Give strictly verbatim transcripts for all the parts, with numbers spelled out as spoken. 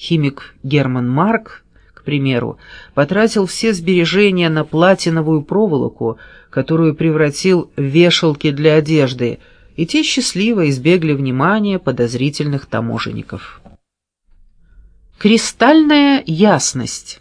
Химик Герман Марк, к примеру, потратил все сбережения на платиновую проволоку, которую превратил в вешалки для одежды, и те счастливо избегли внимания подозрительных таможенников. Кристальная ясность.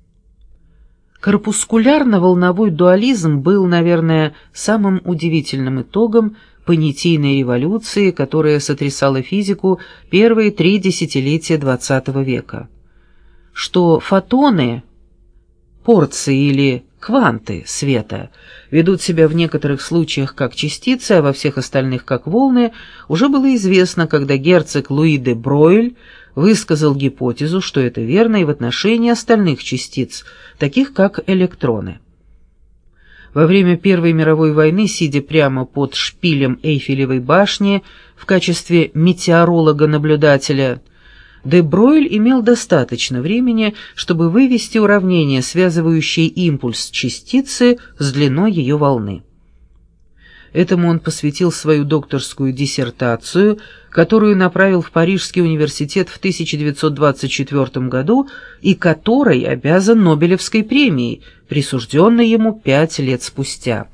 Корпускулярно-волновой дуализм был, наверное, самым удивительным итогом понятийной революции, которая сотрясала физику первые три десятилетия двадцатого века. Что фотоны, порции или кванты света ведут себя в некоторых случаях как частицы, а во всех остальных как волны, уже было известно, когда герцог Луи де Бройль высказал гипотезу, что это верно и в отношении остальных частиц, таких как электроны. Во время Первой мировой войны, сидя прямо под шпилем Эйфелевой башни в качестве метеоролога-наблюдателя, де Бройль имел достаточно времени, чтобы вывести уравнение, связывающее импульс частицы с длиной ее волны. Этому он посвятил свою докторскую диссертацию, которую направил в Парижский университет в тысяча девятьсот двадцать четвёртом году и которой обязан Нобелевской премией, присужденной ему пять лет спустя.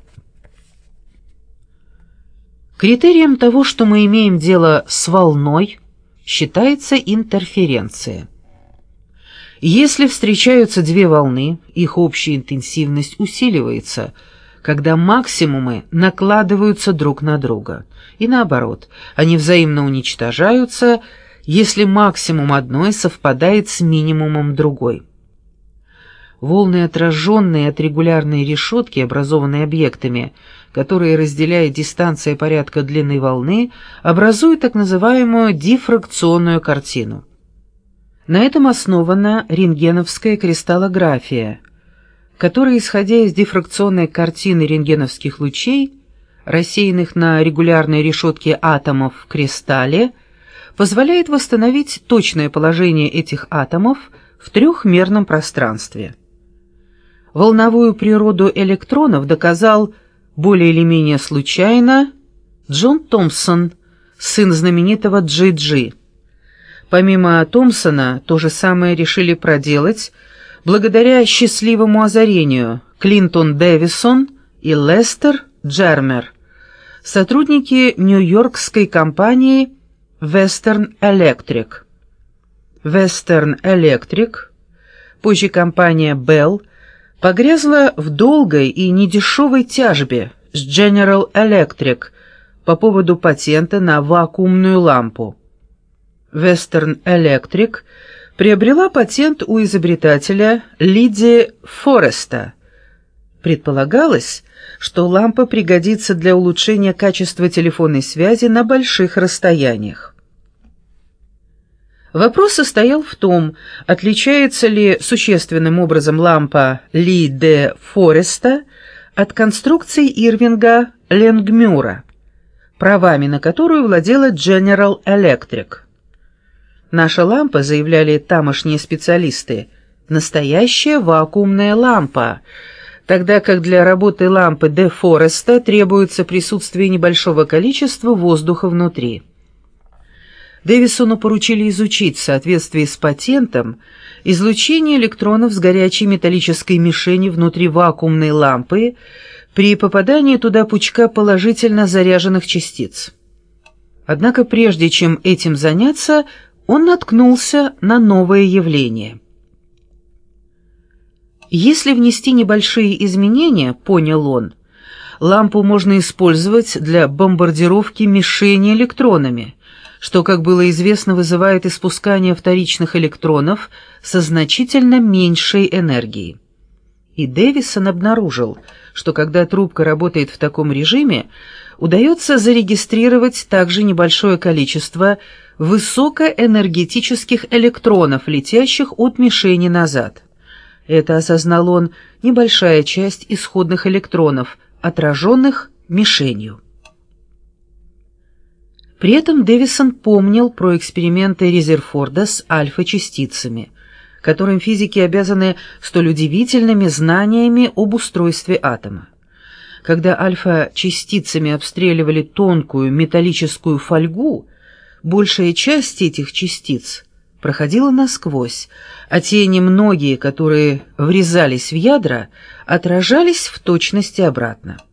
Критерием того, что мы имеем дело с волной, считается интерференция. Если встречаются две волны, их общая интенсивность усиливается, когда максимумы накладываются друг на друга, и наоборот, они взаимно уничтожаются, если максимум одной совпадает с минимумом другой. Волны, отраженные от регулярной решетки, образованные объектами, которые разделяет дистанция порядка длины волны, образуют так называемую дифракционную картину. На этом основана рентгеновская кристаллография, которая, исходя из дифракционной картины рентгеновских лучей, рассеянных на регулярной решетке атомов в кристалле, позволяет восстановить точное положение этих атомов в трехмерном пространстве. Волновую природу электронов доказал более или менее случайно Джон Томпсон, сын знаменитого Джи Джи. Помимо Томпсона, то же самое решили проделать благодаря счастливому озарению Клинтон Дэвисон и Лестер Джермер, сотрудники нью-йоркской компании Western Electric. Western Electric, позже компания Bell, погрязла в долгой и недешевой тяжбе с General Electric по поводу патента на вакуумную лампу. Western Electric приобрела патент у изобретателя Лиди Фореста. Предполагалось, что лампа пригодится для улучшения качества телефонной связи на больших расстояниях. Вопрос состоял в том, отличается ли существенным образом лампа Ли де Фореста от конструкции Ирвинга Ленгмюра, правами на которую владела General Electric. Наша лампа, заявляли тамошние специалисты, настоящая вакуумная лампа, тогда как для работы лампы де Фореста требуется присутствие небольшого количества воздуха внутри. Дэвисону поручили изучить в соответствии с патентом излучение электронов с горячей металлической мишени внутри вакуумной лампы при попадании туда пучка положительно заряженных частиц. Однако прежде чем этим заняться, он наткнулся на новое явление. Если внести небольшие изменения, понял он, лампу можно использовать для бомбардировки мишени электронами, что, как было известно, вызывает испускание вторичных электронов со значительно меньшей энергией. И Дэвисон обнаружил, что когда трубка работает в таком режиме, удается зарегистрировать также небольшое количество высокоэнергетических электронов, летящих от мишени назад. Это, осознал он, небольшая часть исходных электронов, отраженных мишенью. При этом Дэвисон помнил про эксперименты Резерфорда с альфа-частицами, которым физики обязаны столь удивительными знаниями об устройстве атома. Когда альфа-частицами обстреливали тонкую металлическую фольгу, большая часть этих частиц проходила насквозь, а те немногие, которые врезались в ядра, отражались в точности обратно.